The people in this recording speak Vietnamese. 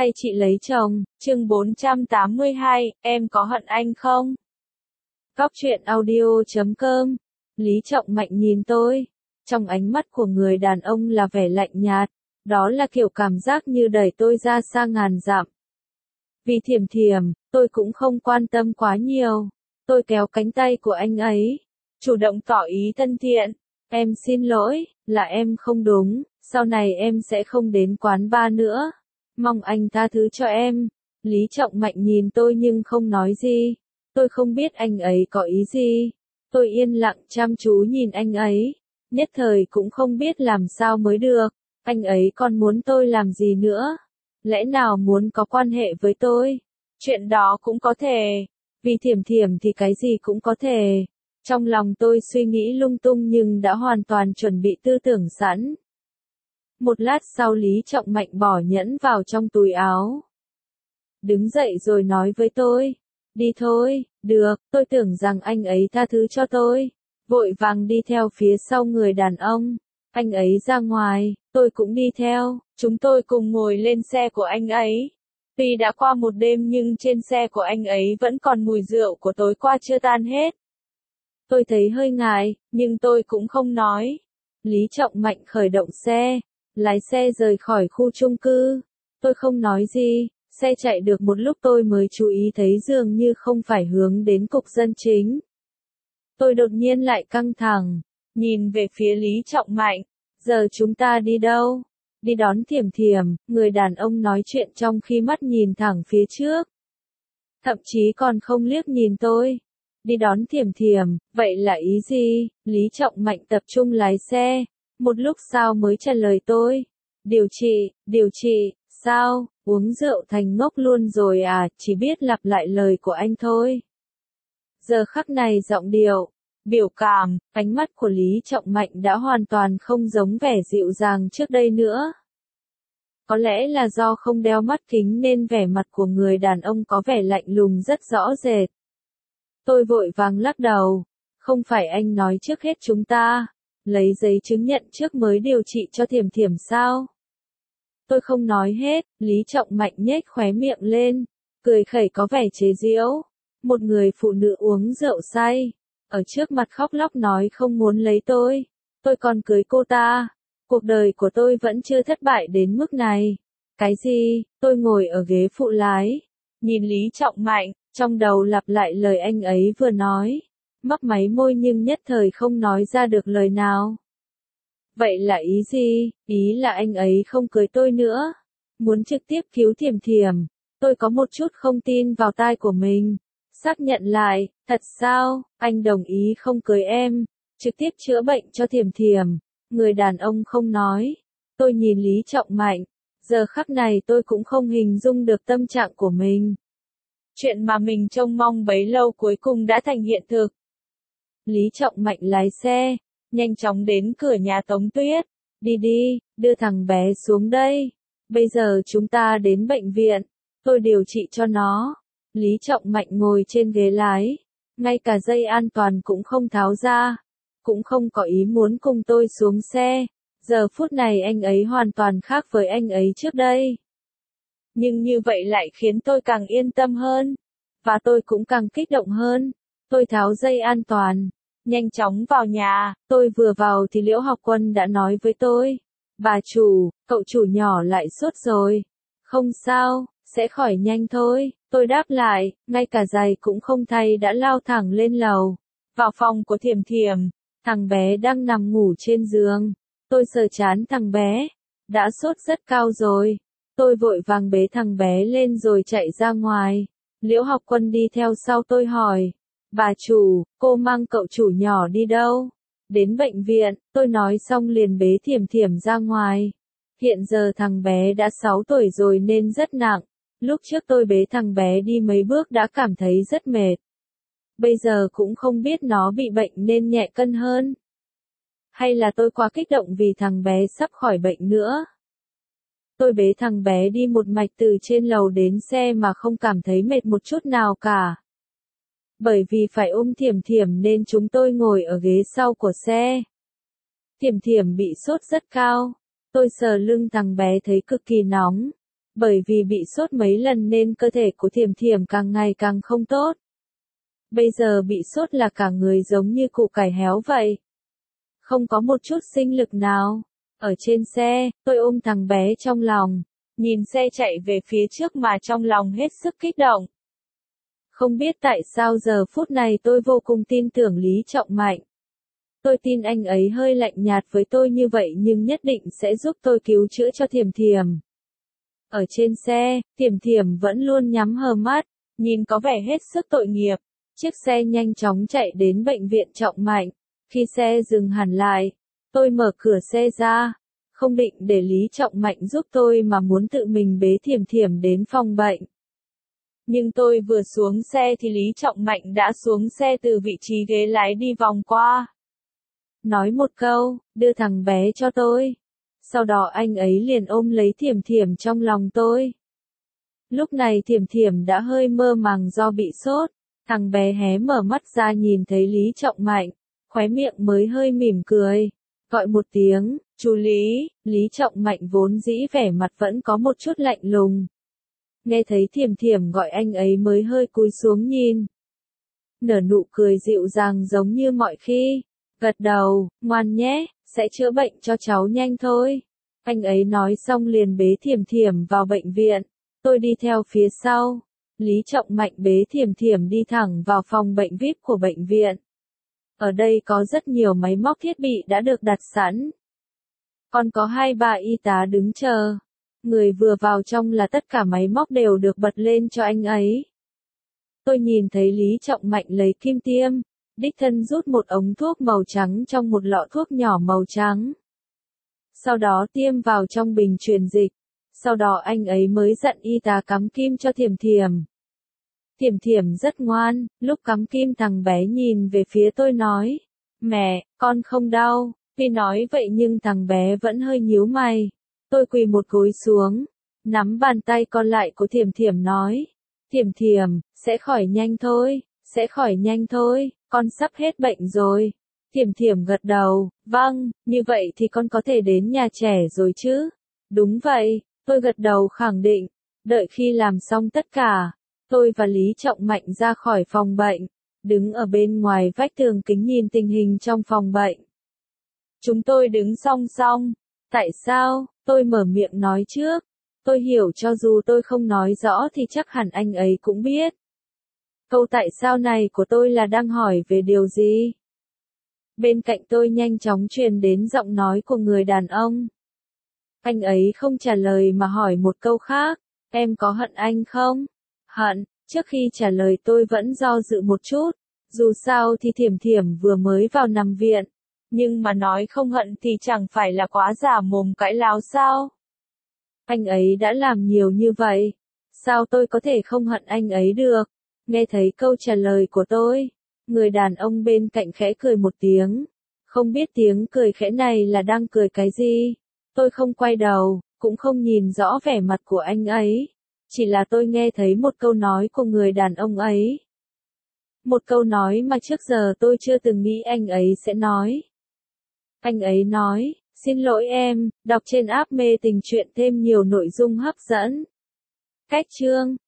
hay chị lấy chồng, chương 482, em có hận anh không? Góc truyện audio.com. Lý Trọng Mạnh nhìn tôi. Trong ánh mắt của người đàn ông là vẻ lạnh nhạt. Đó là kiểu cảm giác như đẩy tôi ra xa ngàn dặm. Vì Thiểm Thiểm, tôi cũng không quan tâm quá nhiều. Tôi kéo cánh tay của anh ấy, chủ động tỏ ý thân thiện. Em xin lỗi, là em không đúng, sau này em sẽ không đến quán bar nữa. Mong anh tha thứ cho em. Lý Trọng Mạnh nhìn tôi nhưng không nói gì. Tôi không biết anh ấy có ý gì. Tôi yên lặng chăm chú nhìn anh ấy. Nhất thời cũng không biết làm sao mới được. Anh ấy còn muốn tôi làm gì nữa? Lẽ nào muốn có quan hệ với tôi? Chuyện đó cũng có thể. Vì Thiểm Thiểm thì cái gì cũng có thể. Trong lòng tôi suy nghĩ lung tung nhưng đã hoàn toàn chuẩn bị tư tưởng sẵn. Một lát sau Lý Trọng Mạnh bỏ nhẫn vào trong túi áo. Đứng dậy rồi nói với tôi. Đi thôi, được, tôi tưởng rằng anh ấy tha thứ cho tôi. Vội vàng đi theo phía sau người đàn ông. Anh ấy ra ngoài, tôi cũng đi theo. Chúng tôi cùng ngồi lên xe của anh ấy. Tuy đã qua một đêm nhưng trên xe của anh ấy vẫn còn mùi rượu của tối qua chưa tan hết. Tôi thấy hơi ngại, nhưng tôi cũng không nói. Lý Trọng Mạnh khởi động xe, lái xe rời khỏi khu chung cư. Tôi không nói gì, xe chạy được một lúc tôi mới chú ý thấy dường như không phải hướng đến cục dân chính. Tôi đột nhiên lại căng thẳng, nhìn về phía Lý Trọng Mạnh. Giờ chúng ta đi đâu? Đi đón Thiểm Thiểm, người đàn ông nói chuyện trong khi mắt nhìn thẳng phía trước. Thậm chí còn không liếc nhìn tôi. Đi đón Thiểm Thiểm, vậy là ý gì? Lý Trọng Mạnh tập trung lái xe. Một lúc sau mới trả lời tôi. Điều trị, sao? Uống rượu thành ngốc luôn rồi à? Chỉ biết lặp lại lời của anh thôi. Giờ khắc này giọng điệu, biểu cảm, ánh mắt của Lý Trọng Mạnh đã hoàn toàn không giống vẻ dịu dàng trước đây nữa. Có lẽ là do không đeo mắt kính nên vẻ mặt của người đàn ông có vẻ lạnh lùng rất rõ rệt. Tôi vội vàng lắc đầu. Không phải anh nói trước hết chúng ta lấy giấy chứng nhận trước mới điều trị cho Thiểm Thiểm sao? Tôi không nói hết. Lý Trọng Mạnh nhếch khóe miệng lên, cười khẩy có vẻ chế giễu. Một người phụ nữ uống rượu say, ở trước mặt khóc lóc nói không muốn lấy tôi còn cưới cô ta. Cuộc đời của tôi vẫn chưa thất bại đến mức này. Cái gì? Tôi ngồi ở ghế phụ lái, nhìn Lý Trọng Mạnh, trong đầu lặp lại lời anh ấy vừa nói. Mấp máy môi nhưng nhất thời không nói ra được lời nào. Vậy là ý gì? Ý là anh ấy không cưới tôi nữa. Muốn trực tiếp cứu Thiểm Thiểm. Tôi có một chút không tin vào tai của mình. Xác nhận lại, thật sao? Anh đồng ý không cưới em, trực tiếp chữa bệnh cho Thiểm Thiểm. Người đàn ông không nói. Tôi nhìn Lý Trọng Mạnh. Giờ khắc này tôi cũng không hình dung được tâm trạng của mình. Chuyện mà mình trông mong bấy lâu cuối cùng đã thành hiện thực. Lý Trọng Mạnh lái xe, nhanh chóng đến cửa nhà Tống Tuyết. Đi, đưa thằng bé xuống đây. Bây giờ chúng ta đến bệnh viện, tôi điều trị cho nó. Lý Trọng Mạnh ngồi trên ghế lái, ngay cả dây an toàn cũng không tháo ra, cũng không có ý muốn cùng tôi xuống xe. Giờ phút này anh ấy hoàn toàn khác với anh ấy trước đây. Nhưng như vậy lại khiến tôi càng yên tâm hơn, và tôi cũng càng kích động hơn. Tôi tháo dây an toàn, nhanh chóng vào nhà. Tôi vừa vào thì Liễu Học Quân đã nói với tôi. Bà chủ, cậu chủ nhỏ lại sốt rồi. Không sao, sẽ khỏi nhanh thôi. Tôi đáp lại, ngay cả giày cũng không thay đã lao thẳng lên lầu. Vào phòng của Thiểm Thiểm, thằng bé đang nằm ngủ trên giường. Tôi sờ trán thằng bé, đã sốt rất cao rồi. Tôi vội vàng bế thằng bé lên rồi chạy ra ngoài. Liễu Học Quân đi theo sau tôi hỏi. Bà chủ, cô mang cậu chủ nhỏ đi đâu? Đến bệnh viện, tôi nói xong liền bế Thiểm Thiểm ra ngoài. Hiện giờ thằng bé đã 6 tuổi rồi nên rất nặng. Lúc trước tôi bế thằng bé đi mấy bước đã cảm thấy rất mệt. Bây giờ cũng không biết nó bị bệnh nên nhẹ cân hơn. Hay là tôi quá kích động vì thằng bé sắp khỏi bệnh nữa. Tôi bế thằng bé đi một mạch từ trên lầu đến xe mà không cảm thấy mệt một chút nào cả. Bởi vì phải ôm Thiểm Thiểm nên chúng tôi ngồi ở ghế sau của xe. Thiểm Thiểm bị sốt rất cao. Tôi sờ lưng thằng bé thấy cực kỳ nóng. Bởi vì bị sốt mấy lần nên cơ thể của Thiểm Thiểm càng ngày càng không tốt. Bây giờ bị sốt là cả người giống như củ cải héo vậy. Không có một chút sinh lực nào. Ở trên xe, tôi ôm thằng bé trong lòng, nhìn xe chạy về phía trước mà trong lòng hết sức kích động. Không biết tại sao giờ phút này tôi vô cùng tin tưởng Lý Trọng Mạnh. Tôi tin anh ấy hơi lạnh nhạt với tôi như vậy nhưng nhất định sẽ giúp tôi cứu chữa cho Thiểm Thiểm. Ở trên xe, Thiểm Thiểm vẫn luôn nhắm hờ mắt, nhìn có vẻ hết sức tội nghiệp. Chiếc xe nhanh chóng chạy đến bệnh viện Trọng Mạnh. Khi xe dừng hẳn lại, tôi mở cửa xe ra. Không định để Lý Trọng Mạnh giúp tôi mà muốn tự mình bế Thiểm Thiểm đến phòng bệnh. Nhưng tôi vừa xuống xe thì Lý Trọng Mạnh đã xuống xe từ vị trí ghế lái đi vòng qua. Nói một câu, đưa thằng bé cho tôi. Sau đó anh ấy liền ôm lấy Thiểm Thiểm trong lòng tôi. Lúc này Thiểm Thiểm đã hơi mơ màng do bị sốt. Thằng bé hé mở mắt ra nhìn thấy Lý Trọng Mạnh, khóe miệng mới hơi mỉm cười. Gọi một tiếng, chú Lý, Lý Trọng Mạnh vốn dĩ vẻ mặt vẫn có một chút lạnh lùng. Nghe thấy Thiểm Thiểm gọi anh ấy mới hơi cúi xuống nhìn. Nở nụ cười dịu dàng giống như mọi khi. Gật đầu, ngoan nhé, sẽ chữa bệnh cho cháu nhanh thôi. Anh ấy nói xong liền bế Thiểm Thiểm vào bệnh viện. Tôi đi theo phía sau. Lý Trọng Mạnh bế Thiểm Thiểm đi thẳng vào phòng bệnh VIP của bệnh viện. Ở đây có rất nhiều máy móc thiết bị đã được đặt sẵn. Còn có 2-3 y tá đứng chờ. Người vừa vào trong là tất cả máy móc đều được bật lên cho anh ấy. Tôi nhìn thấy Lý Trọng Mạnh lấy kim tiêm, đích thân rút một ống thuốc màu trắng trong một lọ thuốc nhỏ màu trắng. Sau đó tiêm vào trong bình truyền dịch. Sau đó anh ấy mới dặn y tá cắm kim cho Thiểm Thiểm. Thiểm Thiểm rất ngoan, lúc cắm kim thằng bé nhìn về phía tôi nói, mẹ, con không đau. Tuy nói vậy nhưng thằng bé vẫn hơi nhíu mày. Tôi quỳ một gối xuống, nắm bàn tay còn lại của Thiểm Thiểm nói, Thiểm Thiểm, sẽ khỏi nhanh thôi, sẽ khỏi nhanh thôi, con sắp hết bệnh rồi. Thiểm Thiểm gật đầu, vâng, như vậy thì con có thể đến nhà trẻ rồi chứ? Đúng vậy, tôi gật đầu khẳng định, đợi khi làm xong tất cả. Tôi và Lý Trọng Mạnh ra khỏi phòng bệnh, đứng ở bên ngoài vách tường kính nhìn tình hình trong phòng bệnh. Chúng tôi đứng song song. Tại sao? Tôi mở miệng nói trước. Tôi hiểu cho dù tôi không nói rõ thì chắc hẳn anh ấy cũng biết. Câu tại sao này của tôi là đang hỏi về điều gì? Bên cạnh tôi nhanh chóng truyền đến giọng nói của người đàn ông. Anh ấy không trả lời mà hỏi một câu khác. Em có hận anh không? Hận, trước khi trả lời tôi vẫn do dự một chút. Dù sao thì Thiểm Thiểm vừa mới vào nằm viện. Nhưng mà nói không hận thì chẳng phải là quá giả mồm cãi láo sao? Anh ấy đã làm nhiều như vậy. Sao tôi có thể không hận anh ấy được? Nghe thấy câu trả lời của tôi, người đàn ông bên cạnh khẽ cười một tiếng. Không biết tiếng cười khẽ này là đang cười cái gì? Tôi không quay đầu, cũng không nhìn rõ vẻ mặt của anh ấy. Chỉ là tôi nghe thấy một câu nói của người đàn ông ấy. Một câu nói mà trước giờ tôi chưa từng nghĩ anh ấy sẽ nói. Anh ấy nói, xin lỗi em, đọc trên app mê tình truyện thêm nhiều nội dung hấp dẫn. Cách chương